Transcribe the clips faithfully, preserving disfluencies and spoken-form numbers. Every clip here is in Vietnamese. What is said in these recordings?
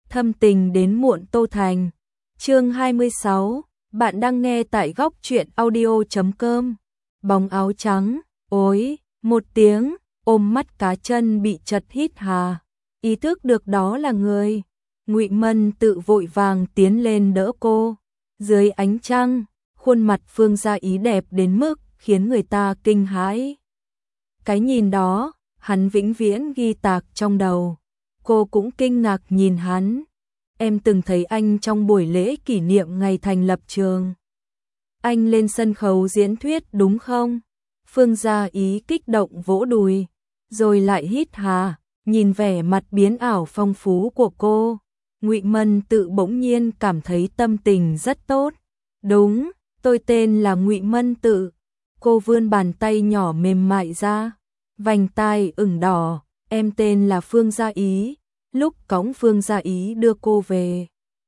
Thâm tình đến muộn Tô Thành. Chương hai mươi sáu, bạn đang nghe tại góc truyện audio chấm com. Bóng áo trắng, ối, một tiếng, ôm mắt cá chân bị chật hít hà. Ý thức được đó là người. Ngụy Mân tự vội vàng tiến lên đỡ cô. Dưới ánh trăng, khuôn mặt Phương Gia Ý đẹp đến mức khiến người ta kinh hãi. Cái nhìn đó, hắn vĩnh viễn ghi tạc trong đầu. Cô cũng kinh ngạc nhìn hắn. Em từng thấy anh trong buổi lễ kỷ niệm ngày thành lập trường. Anh lên sân khấu diễn thuyết đúng không? Phương Gia Ý kích động vỗ đùi, rồi lại hít hà, nhìn vẻ mặt biến ảo phong phú của cô. Ngụy Mân tự bỗng nhiên cảm thấy tâm tình rất tốt. Đúng, tôi tên là Ngụy Mân Tự. Cô vươn bàn tay nhỏ mềm mại ra, vành tai ửng đỏ. Em tên là Phương Gia Ý. Lúc cõng Phương Gia Ý đưa cô về,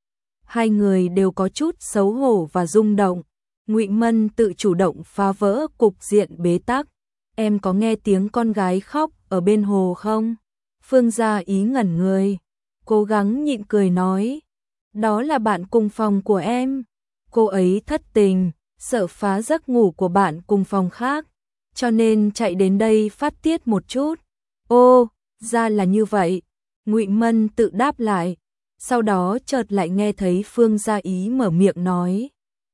hai người đều có chút xấu hổ và rung động. Ngụy Mân tự chủ động phá vỡ cục diện bế tắc. Em có nghe tiếng con gái khóc ở bên hồ không? Phương Gia Ý ngẩn người, cố gắng nhịn cười nói, đó là bạn cùng phòng của em. Cô ấy thất tình, sợ phá giấc ngủ của bạn cùng phòng khác, cho nên chạy đến đây phát tiết một chút. Ô, ra là như vậy. Ngụy Mân tự đáp lại, sau đó chợt lại nghe thấy Phương Gia Ý mở miệng nói.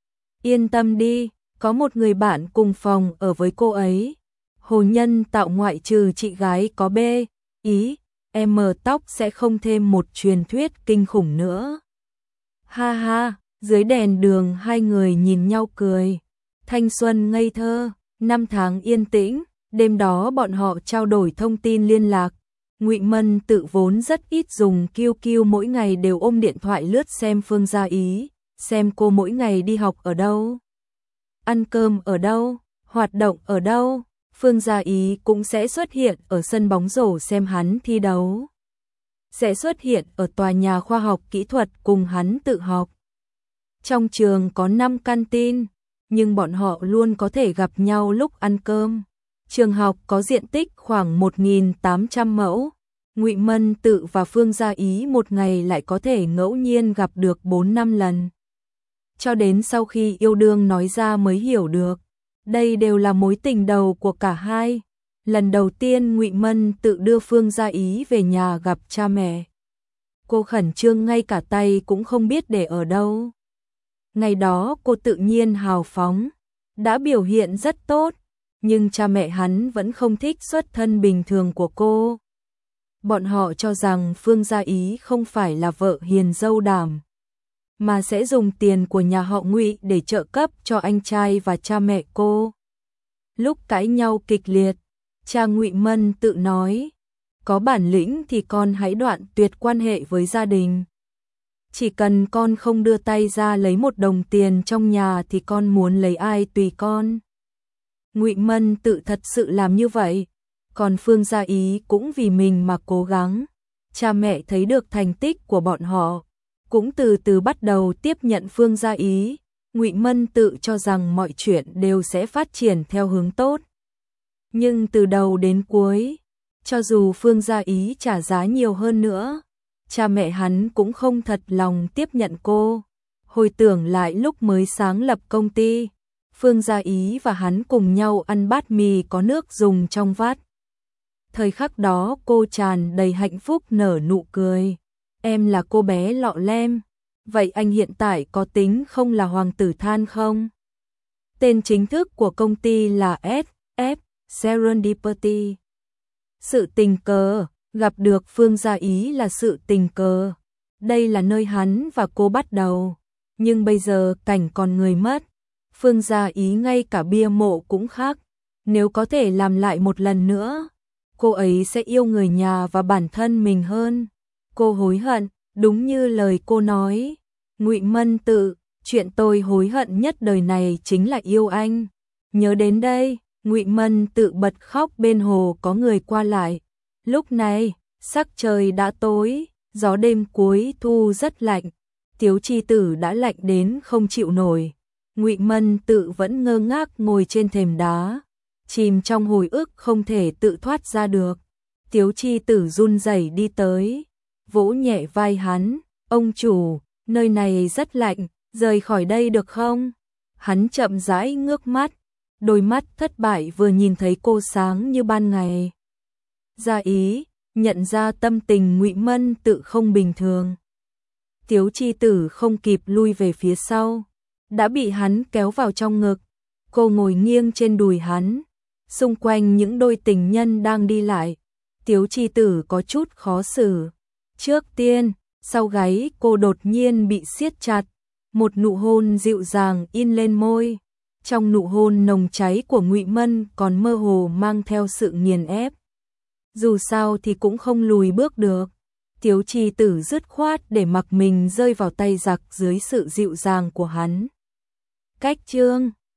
Yên tâm đi, có một người bạn cùng phòng ở với cô ấy. Hồ Nhân Tạo ngoại trừ chị gái có B, ý, em tóc sẽ không thêm một truyền thuyết kinh khủng nữa. Ha ha, dưới đèn đường hai người nhìn nhau cười. Thanh xuân ngây thơ, năm tháng yên tĩnh, đêm đó bọn họ trao đổi thông tin liên lạc. Ngụy Mân tự vốn rất ít dùng quy quy, mỗi ngày đều ôm điện thoại lướt xem Phương Gia Ý, xem cô mỗi ngày đi học ở đâu, ăn cơm ở đâu, hoạt động ở đâu. Phương Gia Ý cũng sẽ xuất hiện ở sân bóng rổ xem hắn thi đấu, sẽ xuất hiện ở tòa nhà khoa học kỹ thuật cùng hắn tự học. Trong trường có năm canteen, nhưng bọn họ luôn có thể gặp nhau lúc ăn cơm. Trường học có diện tích khoảng một nghìn tám trăm mẫu. Ngụy Mân Tự và Phương Gia Ý một ngày lại có thể ngẫu nhiên gặp được bốn năm lần. Cho đến sau khi yêu đương nói ra mới hiểu được, đây đều là mối tình đầu của cả hai. Lần đầu tiên Ngụy Mân Tự đưa Phương Gia Ý về nhà gặp cha mẹ, cô khẩn trương ngay cả tay cũng không biết để ở đâu. Ngày đó cô tự nhiên hào phóng, đã biểu hiện rất tốt. Nhưng cha mẹ hắn vẫn không thích xuất thân bình thường của cô. Bọn họ cho rằng Phương Gia Ý không phải là vợ hiền dâu đảm, mà sẽ dùng tiền của nhà họ Ngụy để trợ cấp cho anh trai và cha mẹ cô. Lúc cãi nhau kịch liệt, cha Ngụy Mân Tự nói, có bản lĩnh thì con hãy đoạn tuyệt quan hệ với gia đình. Chỉ cần con không đưa tay ra lấy một đồng tiền trong nhà thì con muốn lấy ai tùy con. Ngụy Mân Tự thật sự làm như vậy, còn Phương Gia Ý cũng vì mình mà cố gắng. Cha mẹ thấy được thành tích của bọn họ, cũng từ từ bắt đầu tiếp nhận Phương Gia Ý. Ngụy Mân Tự cho rằng mọi chuyện đều sẽ phát triển theo hướng tốt. Nhưng từ đầu đến cuối, cho dù Phương Gia Ý trả giá nhiều hơn nữa, cha mẹ hắn cũng không thật lòng tiếp nhận cô. Hồi tưởng lại lúc mới sáng lập công ty, Phương Gia Ý và hắn cùng nhau ăn bát mì có nước dùng trong vắt. Thời khắc đó cô tràn đầy hạnh phúc nở nụ cười. Em là cô bé lọ lem, vậy anh hiện tại có tính không là hoàng tử than không? Tên chính thức của công ty là ét ép Serendipity. Sự tình cờ, gặp được Phương Gia Ý là sự tình cờ. Đây là nơi hắn và cô bắt đầu. Nhưng bây giờ cảnh còn người mất. Phương Gia Ý ngay cả bia mộ cũng khác. Nếu có thể làm lại một lần nữa, cô ấy sẽ yêu người nhà và bản thân mình hơn. Cô hối hận, đúng như lời cô nói. Ngụy Mân Tự, chuyện tôi hối hận nhất đời này chính là yêu anh. Nhớ đến đây, Ngụy Mân Tự bật khóc. Bên hồ có người qua lại. Lúc này, sắc trời đã tối, gió đêm cuối thu rất lạnh. Tiếu Chi Tử đã lạnh đến không chịu nổi. Ngụy Mân Tự vẫn ngơ ngác ngồi trên thềm đá, chìm trong hồi ức không thể tự thoát ra được. Tiếu Chi Tử run rẩy đi tới, vỗ nhẹ vai hắn, Ông chủ, nơi này rất lạnh, rời khỏi đây được không? Hắn chậm rãi ngước mắt, đôi mắt thất bại vừa nhìn thấy cô sáng như ban ngày. Ra ý, nhận ra tâm tình Ngụy Mân tự không bình thường. Tiếu Chi Tử không kịp lui về phía sau, đã bị hắn kéo vào trong ngực. Cô ngồi nghiêng trên đùi hắn, xung quanh những đôi tình nhân đang đi lại. Tiếu Chi Tử có chút khó xử. Trước tiên, sau gáy cô đột nhiên bị siết chặt, một nụ hôn dịu dàng in lên môi. Trong nụ hôn nồng cháy của Ngụy Mân còn mơ hồ mang theo sự nghiền ép. Dù sao thì cũng không lùi bước được. Tiếu Chi Tử dứt khoát để mặc mình rơi vào tay giặc dưới sự dịu dàng của hắn. Cách chương